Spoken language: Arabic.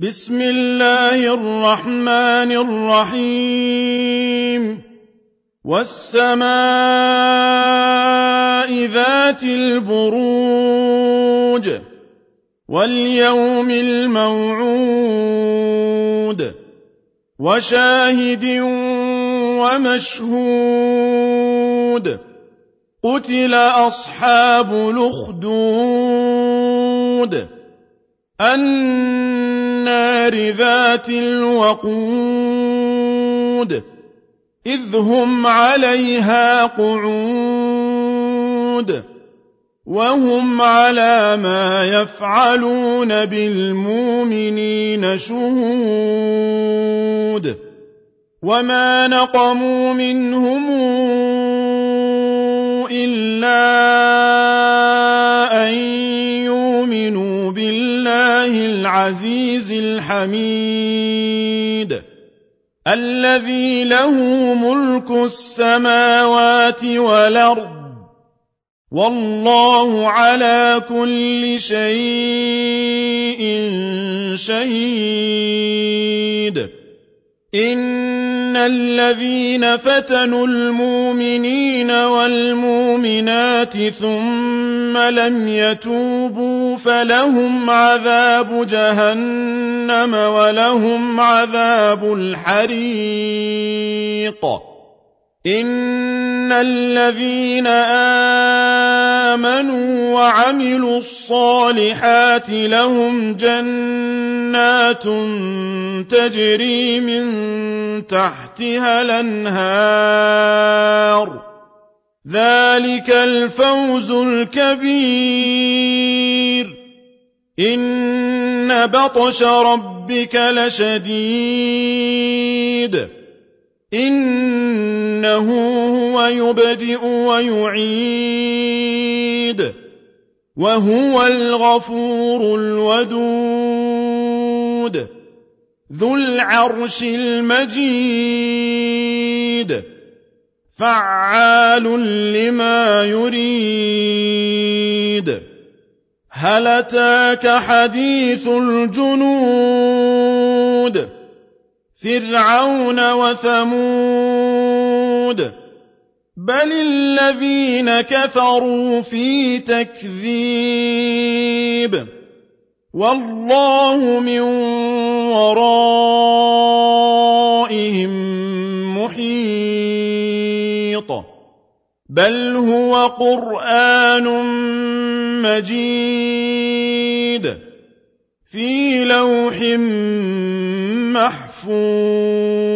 بسم الله الرحمن الرحيم والسماء ذات البروج واليوم الموعود وشاهد ومشهود قتل أصحاب الأخدود النار ذات الوقود إذ هم عليها قعود وهم على ما يفعلون بالمؤمنين شهود وما نقموا منهم إلا أن يؤمنوا بالله العزيز الحميد الذي له ملك السماوات والأرض والله على كل شيء شهيد إن الذين فتنوا المؤمنين والمؤمنات ثم لم يتوبوا فلهم عذاب جهنم ولهم عذاب الحريق إن الذين آمنوا وعملوا الصالحات لهم جنات تجري من تحتها الأنهار ذلك الفوز الكبير إن بطش ربك لشديد إنه هو يبدئ ويعيد وهو الغفور الودود ذو العرش المجيد فعال لما يريد هل أتاك حديث الجنود فرعون وثمود بل الذين كفروا في تكذيب والله من ورائهم محيط بل هو قرآن مجيد في لوح محفوظ